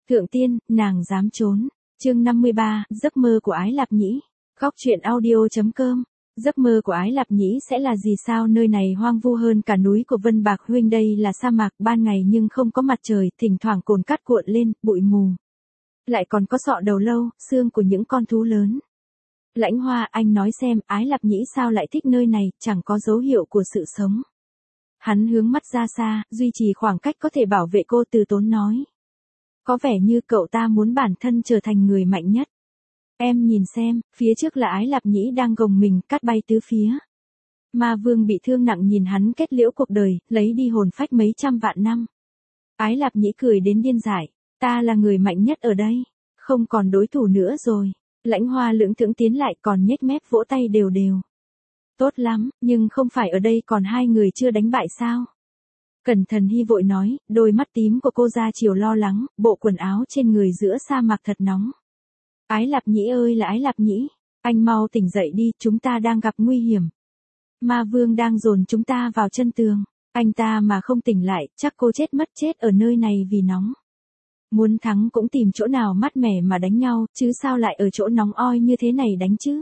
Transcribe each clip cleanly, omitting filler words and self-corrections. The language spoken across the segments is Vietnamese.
Thượng tiên, nàng dám trốn. Chương 53, giấc mơ của Ái Lạp Nhĩ. Góc truyện audio.com. Giấc mơ của Ái Lạp Nhĩ sẽ là gì sao? Nơi này hoang vu hơn cả núi của Vân Bạc huynh, đây là sa mạc, ban ngày nhưng không có mặt trời, thỉnh thoảng cồn cát cuộn lên, bụi mù. Lại còn có sọ đầu lâu, xương của những con thú lớn. Lãnh Hoa, anh nói xem, Ái Lạp Nhĩ sao lại thích nơi này, chẳng có dấu hiệu của sự sống. Hắn hướng mắt ra xa, duy trì khoảng cách có thể bảo vệ cô, từ tốn nói. Có vẻ như cậu ta muốn bản thân trở thành người mạnh nhất. Em nhìn xem, phía trước là Ái Lạp Nhĩ đang gồng mình, cát bay tứ phía. Ma Vương bị thương nặng nhìn hắn kết liễu cuộc đời, lấy đi hồn phách mấy trăm vạn năm. Ái Lạp Nhĩ cười đến điên dại, ta là người mạnh nhất ở đây, không còn đối thủ nữa rồi. Lãnh Hoa lưỡng thưởng tiến lại, còn nhếch mép vỗ tay đều đều. Tốt lắm, nhưng không phải ở đây còn hai người chưa đánh bại sao? Cẩn Thần Hy vội nói, đôi mắt tím của cô ra chiều lo lắng, bộ quần áo trên người giữa sa mạc thật nóng. Ái Lạp Nhĩ ơi là Ái Lạp Nhĩ, anh mau tỉnh dậy đi, chúng ta đang gặp nguy hiểm. Ma Vương đang dồn chúng ta vào chân tường, anh ta mà không tỉnh lại, chắc cô chết ở nơi này vì nóng. Muốn thắng cũng tìm chỗ nào mát mẻ mà đánh nhau, chứ sao lại ở chỗ nóng oi như thế này đánh chứ?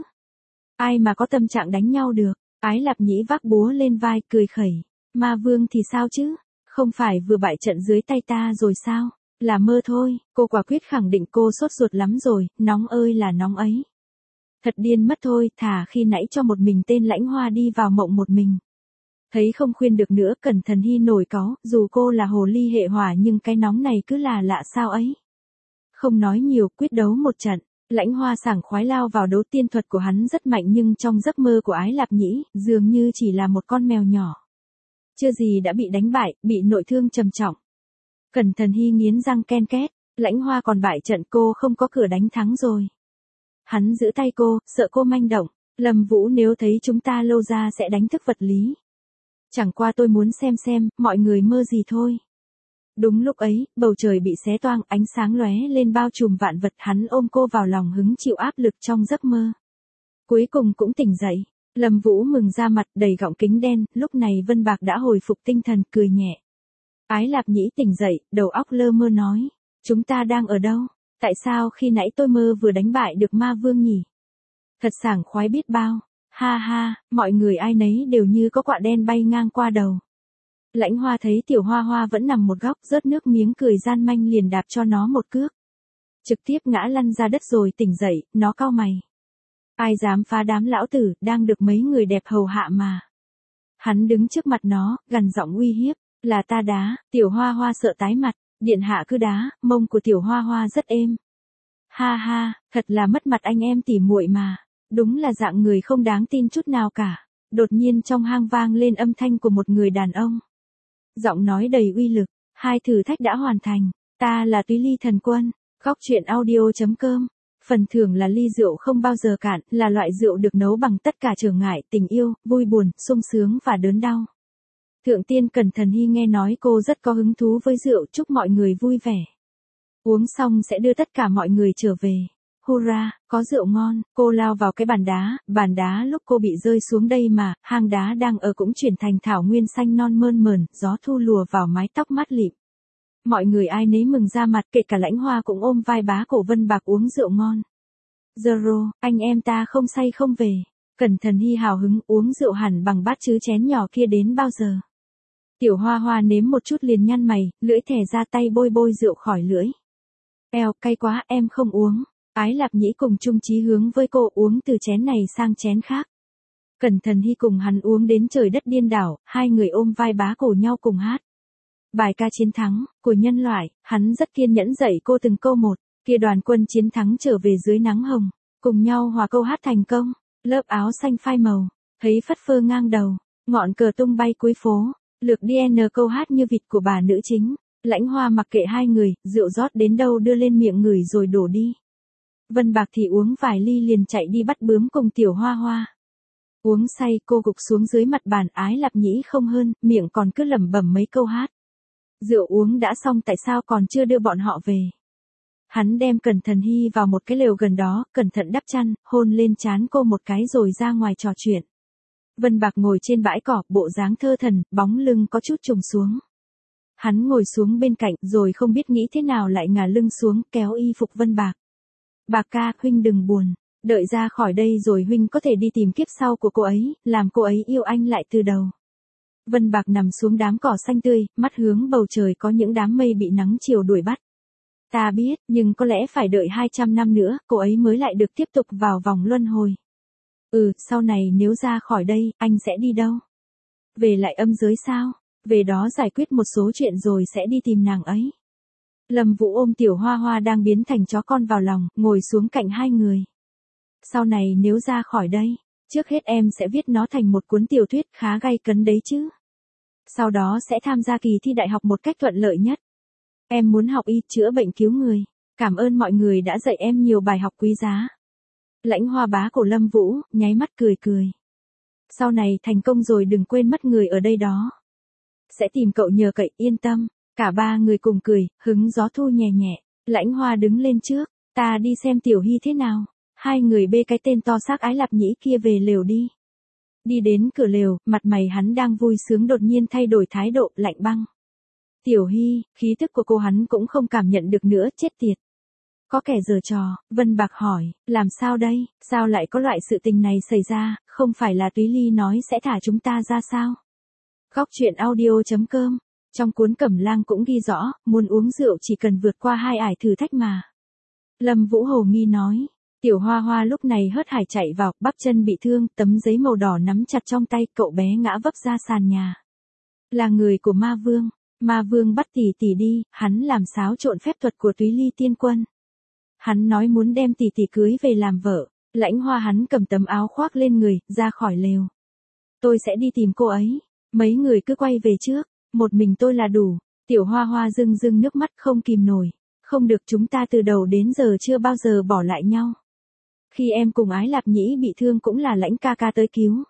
Ai mà có tâm trạng đánh nhau được? Ái Lạp Nhĩ vác búa lên vai, cười khẩy. Ma Vương thì sao chứ? Không phải vừa bại trận dưới tay ta rồi sao? Là mơ thôi, cô quả quyết khẳng định cô sốt ruột lắm rồi, nóng ơi là nóng ấy. Thật điên mất thôi, thà khi nãy cho một mình tên Lãnh Hoa đi vào mộng một mình. Thấy không khuyên được nữa, Cẩn Thần Hy nổi cáu, dù cô là hồ ly hệ hỏa nhưng cái nóng này cứ là lạ sao ấy. Không nói nhiều, quyết đấu một trận. Lãnh Hoa sảng khoái lao vào đấu, tiên thuật của hắn rất mạnh nhưng trong giấc mơ của Ái Lạp Nhĩ, dường như chỉ là một con mèo nhỏ. Chưa gì đã bị đánh bại, bị nội thương trầm trọng. Cẩn Thần Hy nghiến răng ken két, Lãnh Hoa còn bại trận, cô không có cửa đánh thắng rồi. Hắn giữ tay cô, sợ cô manh động, Lâm Vũ nếu thấy chúng ta lâu ra sẽ đánh thức vật lý. Chẳng qua tôi muốn xem, mọi người mơ gì thôi. Đúng lúc ấy, bầu trời bị xé toang, ánh sáng lóe lên bao trùm vạn vật, hắn ôm cô vào lòng hứng chịu áp lực trong giấc mơ. Cuối cùng cũng tỉnh dậy, Lâm Vũ mừng ra mặt, đầy gọng kính đen, lúc này Vân Bạc đã hồi phục tinh thần, cười nhẹ. Ái Lạp Nhĩ tỉnh dậy, đầu óc lơ mơ nói, chúng ta đang ở đâu? Tại sao khi nãy tôi mơ vừa đánh bại được Ma Vương nhỉ? Thật sảng khoái biết bao, ha ha, mọi người ai nấy đều như có quạ đen bay ngang qua đầu. Lãnh Hoa thấy Tiểu Hoa Hoa vẫn nằm một góc, rớt nước miếng cười gian manh liền đạp cho nó một cước. Trực tiếp ngã lăn ra đất rồi tỉnh dậy, nó cau mày. Ai dám phá đám lão tử, đang được mấy người đẹp hầu hạ mà. Hắn đứng trước mặt nó, gằn giọng uy hiếp, là ta đá. Tiểu Hoa Hoa sợ tái mặt, điện hạ cứ đá, mông của Tiểu Hoa Hoa rất êm. Ha ha, thật là mất mặt anh em tỉ muội mà, đúng là dạng người không đáng tin chút nào cả. Đột nhiên trong hang vang lên âm thanh của một người đàn ông. Giọng nói đầy uy lực, hai thử thách đã hoàn thành, ta là Túy Ly Thần Quân. Góc truyện audio.com. Phần thưởng là ly rượu không bao giờ cạn, là loại rượu được nấu bằng tất cả trở ngại, tình yêu, vui buồn, sung sướng và đớn đau. Thượng tiên Cẩn Thần Hy nghe nói cô rất có hứng thú với rượu, chúc mọi người vui vẻ. Uống xong sẽ đưa tất cả mọi người trở về. Hurra, có rượu ngon, cô lao vào cái bàn đá lúc cô bị rơi xuống đây mà, hang đá đang ở cũng chuyển thành thảo nguyên xanh non mơn mởn, gió thu lùa vào mái tóc mát lịm. Mọi người ai nấy mừng ra mặt, kể cả Lãnh Hoa cũng ôm vai bá cổ Vân Bạc uống rượu ngon. Zoro, anh em ta không say không về. Cẩn Thần Hy hào hứng, uống rượu hẳn bằng bát chứ chén nhỏ kia đến bao giờ. Tiểu Hoa Hoa nếm một chút liền nhăn mày, lưỡi thè ra tay bôi rượu khỏi lưỡi. Eo, cay quá, em không uống. Ái Lạp Nhĩ cùng chung chí hướng với cô, uống từ chén này sang chén khác. Cẩn Thần Hy cùng hắn uống đến trời đất điên đảo, hai người ôm vai bá cổ nhau cùng hát. Bài ca chiến thắng của nhân loại, hắn rất kiên nhẫn dạy cô từng câu một. Kia đoàn quân chiến thắng trở về dưới nắng hồng, cùng nhau hòa câu hát thành công. Lớp áo xanh phai màu, thấy phất phơ ngang đầu, ngọn cờ tung bay cuối phố. Lược đi câu hát như vịt của bà nữ chính. Lãnh Hoa mặc kệ hai người, rượu rót đến đâu đưa lên miệng ngửi rồi đổ đi. Vân Bạc thì uống vài ly liền chạy đi bắt bướm cùng Tiểu Hoa Hoa. Uống say cô gục xuống dưới mặt bàn, Ái Lạp Nhĩ không hơn, miệng còn cứ lẩm bẩm mấy câu hát. Rượu uống đã xong tại sao còn chưa đưa bọn họ về. Hắn đem Cẩn Thần Hy vào một cái lều gần đó, cẩn thận đắp chăn, hôn lên trán cô một cái rồi ra ngoài trò chuyện. Vân Bạc ngồi trên bãi cỏ, bộ dáng thơ thần, bóng lưng có chút trùng xuống. Hắn ngồi xuống bên cạnh rồi không biết nghĩ thế nào lại ngả lưng xuống kéo y phục Vân Bạc. Bạc ca, huynh đừng buồn. Đợi ra khỏi đây rồi huynh có thể đi tìm kiếp sau của cô ấy, làm cô ấy yêu anh lại từ đầu. Vân Bạc nằm xuống đám cỏ xanh tươi, mắt hướng bầu trời có những đám mây bị nắng chiều đuổi bắt. Ta biết, nhưng có lẽ phải đợi 200 năm nữa, cô ấy mới lại được tiếp tục vào vòng luân hồi. Sau này nếu ra khỏi đây, anh sẽ đi đâu? Về lại âm giới sao? Về đó giải quyết một số chuyện rồi sẽ đi tìm nàng ấy. Lâm Vũ ôm Tiểu Hoa Hoa đang biến thành chó con vào lòng, ngồi xuống cạnh hai người. Sau này nếu ra khỏi đây, trước hết em sẽ viết nó thành một cuốn tiểu thuyết khá gay cấn đấy chứ. Sau đó sẽ tham gia kỳ thi đại học một cách thuận lợi nhất. Em muốn học y, chữa bệnh cứu người. Cảm ơn mọi người đã dạy em nhiều bài học quý giá. Lãnh Hoa bá cổ Lâm Vũ, nháy mắt cười cười. Sau này thành công rồi đừng quên mất người ở đây đó. Sẽ tìm cậu nhờ cậy, yên tâm. Cả ba người cùng cười, hứng gió thu nhẹ nhẹ. Lãnh Hoa đứng lên trước, ta đi xem Tiểu Hy thế nào. Hai người bê cái tên to xác Ái Lạp Nhĩ kia về lều đi. Đi đến cửa lều, mặt mày hắn đang vui sướng đột nhiên thay đổi thái độ, lạnh băng. Tiểu Hy, khí tức của cô hắn cũng không cảm nhận được nữa, chết tiệt. Có kẻ giở trò, Vân Bạc hỏi, làm sao đây, sao lại có loại sự tình này xảy ra, không phải là Túy Ly nói sẽ thả chúng ta ra sao? Góc truyện audio.com, trong cuốn Cẩm Lang cũng ghi rõ, muốn uống rượu chỉ cần vượt qua 2 ải thử thách mà. Lâm Vũ hồ nghi nói, Tiểu Hoa Hoa lúc này hớt hải chạy vào, bắp chân bị thương, tấm giấy màu đỏ nắm chặt trong tay, cậu bé ngã vấp ra sàn nhà. Là người của Ma Vương. Ma Vương bắt tỷ tỷ đi, hắn làm xáo trộn phép thuật của Túy Ly tiên quân. Hắn nói muốn đem tỷ tỷ cưới về làm vợ. Lãnh Hoa hắn cầm tấm áo khoác lên người, ra khỏi lều. Tôi sẽ đi tìm cô ấy. Mấy người cứ quay về trước, một mình tôi là đủ. Tiểu Hoa Hoa rưng rưng nước mắt không kìm nổi. Không được, chúng ta từ đầu đến giờ chưa bao giờ bỏ lại nhau. Khi em cùng Ái Lạp Nhĩ bị thương cũng là Lãnh ca ca tới cứu.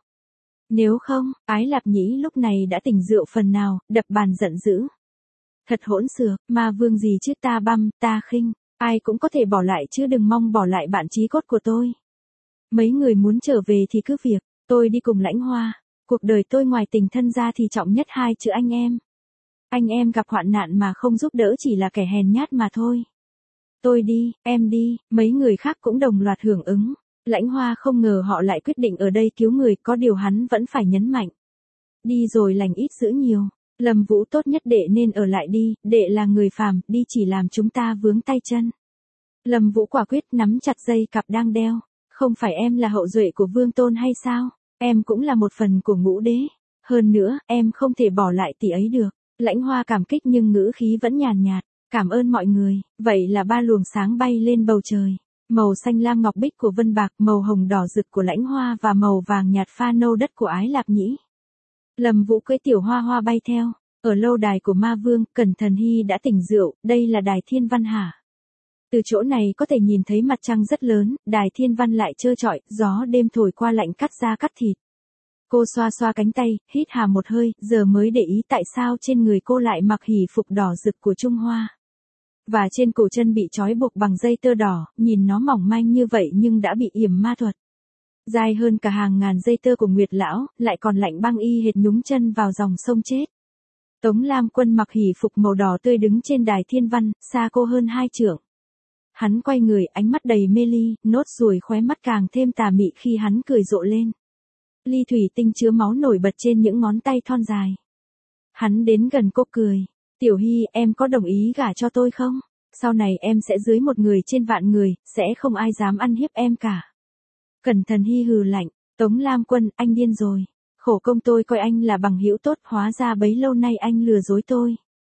Nếu không, Ái Lạp Nhĩ lúc này đã tỉnh rượu phần nào, đập bàn giận dữ. Thật hỗn xược, Ma Vương gì chứ, ta băm, ta khinh, ai cũng có thể bỏ lại chứ đừng mong bỏ lại bạn chí cốt của tôi. Mấy người muốn trở về thì cứ việc, tôi đi cùng Lãnh Hoa. Cuộc đời tôi ngoài tình thân ra thì trọng nhất 2 chữ anh em. Anh em gặp hoạn nạn mà không giúp đỡ chỉ là kẻ hèn nhát mà thôi. Tôi đi, em đi, mấy người khác cũng đồng loạt hưởng ứng. Lãnh Hoa không ngờ họ lại quyết định ở đây cứu người, có điều hắn vẫn phải nhấn mạnh. Đi rồi lành ít giữ nhiều. Lâm Vũ tốt nhất đệ nên ở lại đi, đệ là người phàm, đi chỉ làm chúng ta vướng tay chân. Lâm Vũ quả quyết nắm chặt dây cặp đang đeo. Không phải em là hậu duệ của Vương Tôn hay sao? Em cũng là một phần của Ngũ Đế. Hơn nữa, em không thể bỏ lại tỷ ấy được. Lãnh Hoa cảm kích nhưng ngữ khí vẫn nhàn nhạt. Cảm ơn mọi người. Vậy là 3 luồng sáng bay lên bầu trời. Màu xanh lam ngọc bích của Vân Bạc, màu hồng đỏ rực của Lãnh Hoa và màu vàng nhạt pha nâu đất của Ái Lạp Nhĩ. Lâm Vũ cưỡi Tiểu Hoa Hoa bay theo. Ở lâu đài của Ma Vương, Cẩn Thần Hy đã tỉnh rượu, đây là đài Thiên Văn hả? Từ chỗ này có thể nhìn thấy mặt trăng rất lớn, đài Thiên Văn lại trơ trọi, gió đêm thổi qua lạnh cắt da cắt thịt. Cô xoa xoa cánh tay, hít hà một hơi, giờ mới để ý tại sao trên người cô lại mặc hỷ phục đỏ rực của Trung Hoa. Và trên cổ chân bị trói buộc bằng dây tơ đỏ, nhìn nó mỏng manh như vậy nhưng đã bị yểm ma thuật. Dài hơn cả hàng ngàn dây tơ của Nguyệt Lão, lại còn lạnh băng y hệt nhúng chân vào dòng sông chết. Tống Lam Quân mặc hỷ phục màu đỏ tươi đứng trên đài Thiên Văn, xa cô hơn 2 trượng. Hắn quay người, ánh mắt đầy mê ly, nốt ruồi khóe mắt càng thêm tà mị khi hắn cười rộ lên. Ly thủy tinh chứa máu nổi bật trên những ngón tay thon dài. Hắn đến gần cô cười. Tiểu Hy, em có đồng ý gả cho tôi không? Sau này em sẽ dưới một người trên vạn người, sẽ không ai dám ăn hiếp em cả. Cẩn Thần Hy hừ lạnh. Tống Lam Quân, anh điên rồi. Khổ công tôi coi anh là bằng hữu tốt, hóa ra bấy lâu nay anh lừa dối tôi.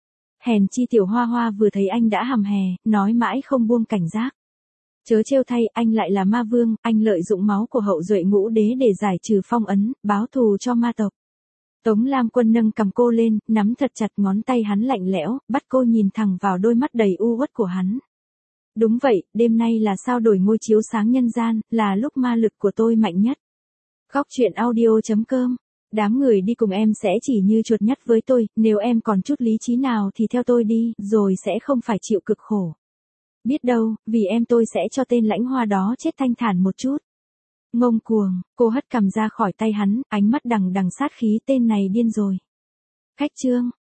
Hèn chi Tiểu Hoa Hoa vừa thấy anh đã hầm hè, nói mãi không buông cảnh giác. Chớ trêu thay, anh lại là Ma Vương, anh lợi dụng máu của hậu duệ Ngũ Đế để giải trừ phong ấn, báo thù cho ma tộc. Tống Lam Quân nâng cầm cô lên, nắm thật chặt ngón tay hắn lạnh lẽo, bắt cô nhìn thẳng vào đôi mắt đầy u uất của hắn. Đúng vậy, đêm nay là sao đổi ngôi chiếu sáng nhân gian, là lúc ma lực của tôi mạnh nhất. Góc truyện audio.com. Đám người đi cùng em sẽ chỉ như chuột nhắt với tôi, nếu em còn chút lý trí nào thì theo tôi đi, rồi sẽ không phải chịu cực khổ. Biết đâu, vì em tôi sẽ cho tên Lãnh Hoa đó chết thanh thản một chút. Ngông cuồng, cô hất cằm ra khỏi tay hắn, ánh mắt đằng đằng sát khí, tên này điên rồi. Khách trương,